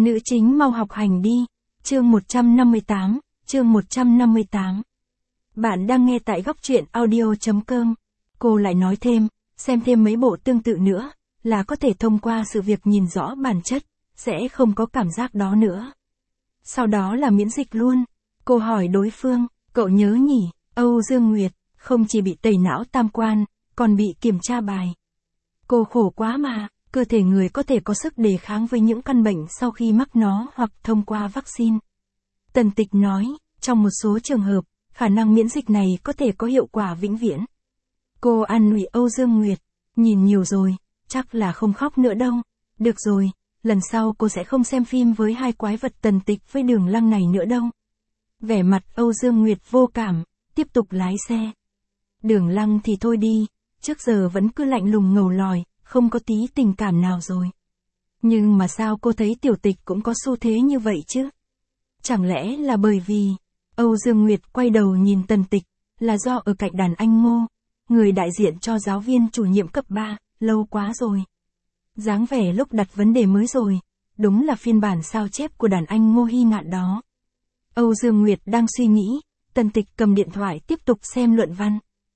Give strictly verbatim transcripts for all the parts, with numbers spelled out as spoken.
Nữ chính mau học hành đi. Chương một trăm năm mươi tám, chương một trăm năm mươi tám. Bạn đang nghe tại góc truyện audio chấm com. Cô lại nói thêm, xem thêm mấy bộ tương tự nữa, là có thể thông qua sự việc nhìn rõ bản chất, sẽ không có cảm giác đó nữa. Sau đó là miễn dịch luôn. Cô hỏi đối phương, cậu nhớ nhỉ, Âu Dương Nguyệt, không chỉ bị tẩy não tam quan, còn bị kiểm tra bài. Cô khổ quá mà, cơ thể người có thể có sức đề kháng với những căn bệnh sau khi mắc nó hoặc thông qua vaccine. Tần Tịch nói, trong một số trường hợp, khả năng miễn dịch này có thể có hiệu quả vĩnh viễn. Cô an ủi Âu Dương Nguyệt, nhìn nhiều rồi, chắc là không khóc nữa đâu. Được rồi, lần sau cô sẽ không xem phim với hai quái vật Tần Tịch với Đường Lăng này nữa đâu. Vẻ mặt Âu Dương Nguyệt vô cảm, tiếp tục lái xe. Đường Lăng thì thôi đi, trước giờ vẫn cứ lạnh lùng ngầu lòi, không có tí tình cảm nào rồi. Nhưng mà sao cô thấy Tiểu Tịch cũng có xu thế như vậy chứ? Chẳng lẽ là bởi vì... Âu Dương Nguyệt quay đầu nhìn Tần Tịch, là do ở cạnh đàn anh Ngô, người đại diện cho giáo viên chủ nhiệm cấp ba, lâu quá rồi. Dáng vẻ lúc đặt vấn đề mới rồi, đúng là phiên bản sao chép của đàn anh Ngô Hy Ngạn đó. Âu Dương Nguyệt đang suy nghĩ, Tần Tịch cầm điện thoại tiếp tục xem luận văn.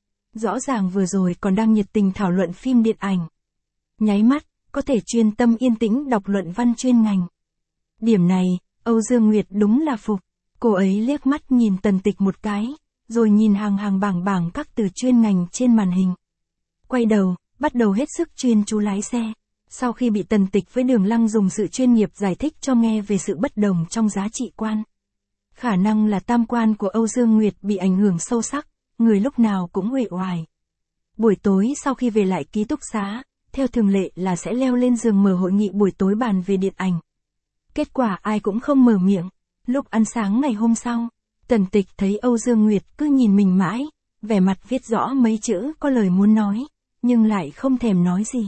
Rõ ràng vừa rồi còn đang nhiệt tình thảo luận phim điện ảnh. Nháy mắt, có thể chuyên tâm yên tĩnh đọc luận văn chuyên ngành. Điểm này, Âu Dương Nguyệt đúng là phục. Cô ấy liếc mắt nhìn Tần Tịch một cái, rồi nhìn hàng hàng bảng bảng các từ chuyên ngành trên màn hình. Quay đầu, bắt đầu hết sức chuyên chú lái xe. Sau khi bị Tần Tịch với Đường Lăng dùng sự chuyên nghiệp giải thích cho nghe về sự bất đồng trong giá trị quan. Khả năng là tam quan của Âu Dương Nguyệt bị ảnh hưởng sâu sắc, người lúc nào cũng uể oải. Buổi tối sau khi về lại ký túc xá, theo thường lệ là sẽ leo lên giường mở hội nghị buổi tối bàn về điện ảnh. Kết quả ai cũng không mở miệng. Lúc ăn sáng ngày hôm sau, Tần Tịch thấy Âu Dương Nguyệt cứ nhìn mình mãi, vẻ mặt viết rõ mấy chữ có lời muốn nói, nhưng lại không thèm nói gì.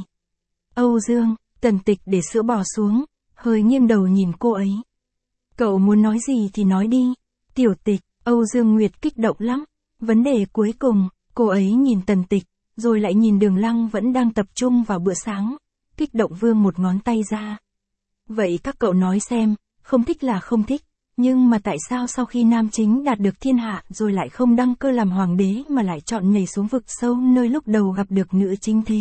Âu Dương, Tần Tịch để sữa bò xuống, hơi nghiêng đầu nhìn cô ấy. Cậu muốn nói gì thì nói đi. Tiểu Tịch, Âu Dương Nguyệt kích động lắm. Vấn đề cuối cùng, cô ấy nhìn Tần Tịch, rồi lại nhìn Đường Lăng vẫn đang tập trung vào bữa sáng, kích động vươn một ngón tay ra. Vậy các cậu nói xem, không thích là không thích, nhưng mà tại sao sau khi nam chính đạt được thiên hạ rồi lại không đăng cơ làm hoàng đế mà lại chọn nhảy xuống vực sâu nơi lúc đầu gặp được nữ chính thế?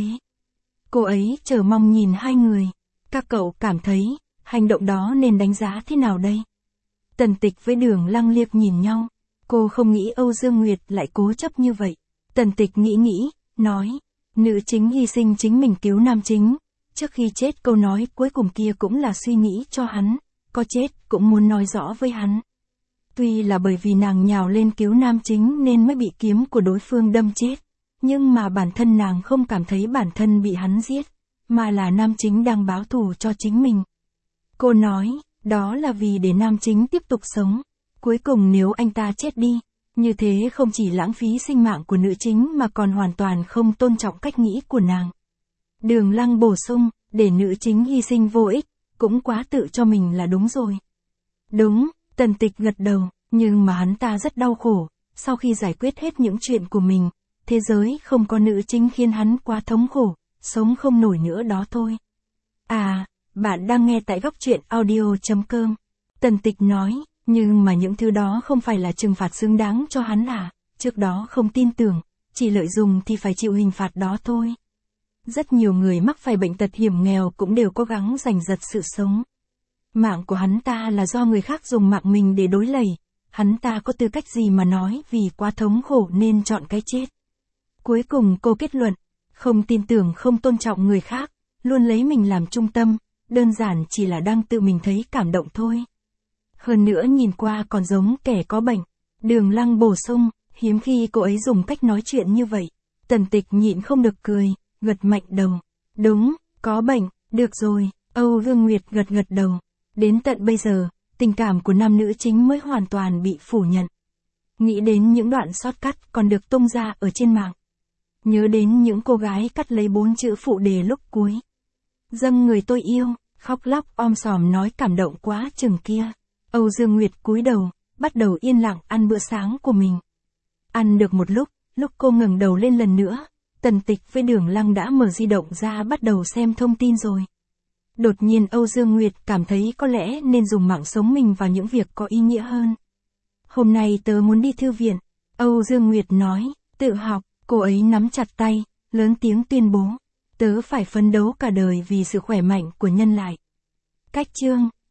Cô ấy chờ mong nhìn hai người. Các cậu cảm thấy, hành động đó nên đánh giá thế nào đây? Tần Tịch với Đường Lăng liếc nhìn nhau. Cô không nghĩ Âu Dương Nguyệt lại cố chấp như vậy. Tần Tịch nghĩ nghĩ, nói, nữ chính hy sinh chính mình cứu nam chính. Trước khi chết câu nói cuối cùng kia cũng là suy nghĩ cho hắn, có chết cũng muốn nói rõ với hắn. Tuy là bởi vì nàng nhào lên cứu nam chính nên mới bị kiếm của đối phương đâm chết, nhưng mà bản thân nàng không cảm thấy bản thân bị hắn giết, mà là nam chính đang báo thù cho chính mình. Cô nói, đó là vì để nam chính tiếp tục sống. Cuối cùng nếu anh ta chết đi, như thế không chỉ lãng phí sinh mạng của nữ chính mà còn hoàn toàn không tôn trọng cách nghĩ của nàng. Đường Lăng bổ sung, để nữ chính hy sinh vô ích, cũng quá tự cho mình là đúng rồi. Đúng, Tần Tịch gật đầu, nhưng mà hắn ta rất đau khổ, sau khi giải quyết hết những chuyện của mình, thế giới không có nữ chính khiến hắn quá thống khổ, sống không nổi nữa đó thôi. À, bạn đang nghe tại góc truyện audio chấm com. Tần Tịch nói, nhưng mà những thứ đó không phải là trừng phạt xứng đáng cho hắn à, trước đó không tin tưởng, chỉ lợi dụng thì phải chịu hình phạt đó thôi. Rất nhiều người mắc phải bệnh tật hiểm nghèo cũng đều cố gắng giành giật sự sống. Mạng của hắn ta là do người khác dùng mạng mình để đối lầy, hắn ta có tư cách gì mà nói vì quá thống khổ nên chọn cái chết. Cuối cùng cô kết luận, không tin tưởng không tôn trọng người khác, luôn lấy mình làm trung tâm, đơn giản chỉ là đang tự mình thấy cảm động thôi. Hơn nữa nhìn qua còn giống kẻ có bệnh. Đường Lăng bổ sung, hiếm khi cô ấy dùng cách nói chuyện như vậy. Tần Tịch nhịn không được cười, gật mạnh đầu. Đúng, có bệnh, được rồi, Âu Dương Nguyệt gật gật đầu. Đến tận bây giờ, tình cảm của nam nữ chính mới hoàn toàn bị phủ nhận. Nghĩ đến những đoạn shortcut còn được tung ra ở trên mạng. Nhớ đến những cô gái cắt lấy bốn chữ phụ đề lúc cuối. Dâng người tôi yêu, khóc lóc om sòm nói cảm động quá chừng kia. Âu Dương Nguyệt cúi đầu, bắt đầu yên lặng ăn bữa sáng của mình. Ăn được một lúc, lúc cô ngẩng đầu lên lần nữa, Tần Tịch với Đường Lăng đã mở di động ra bắt đầu xem thông tin rồi. Đột nhiên Âu Dương Nguyệt cảm thấy có lẽ nên dùng mạng sống mình vào những việc có ý nghĩa hơn. Hôm nay tớ muốn đi thư viện. Âu Dương Nguyệt nói, tự học, cô ấy nắm chặt tay, lớn tiếng tuyên bố. Tớ phải phấn đấu cả đời vì sự khỏe mạnh của nhân loại. Cách chương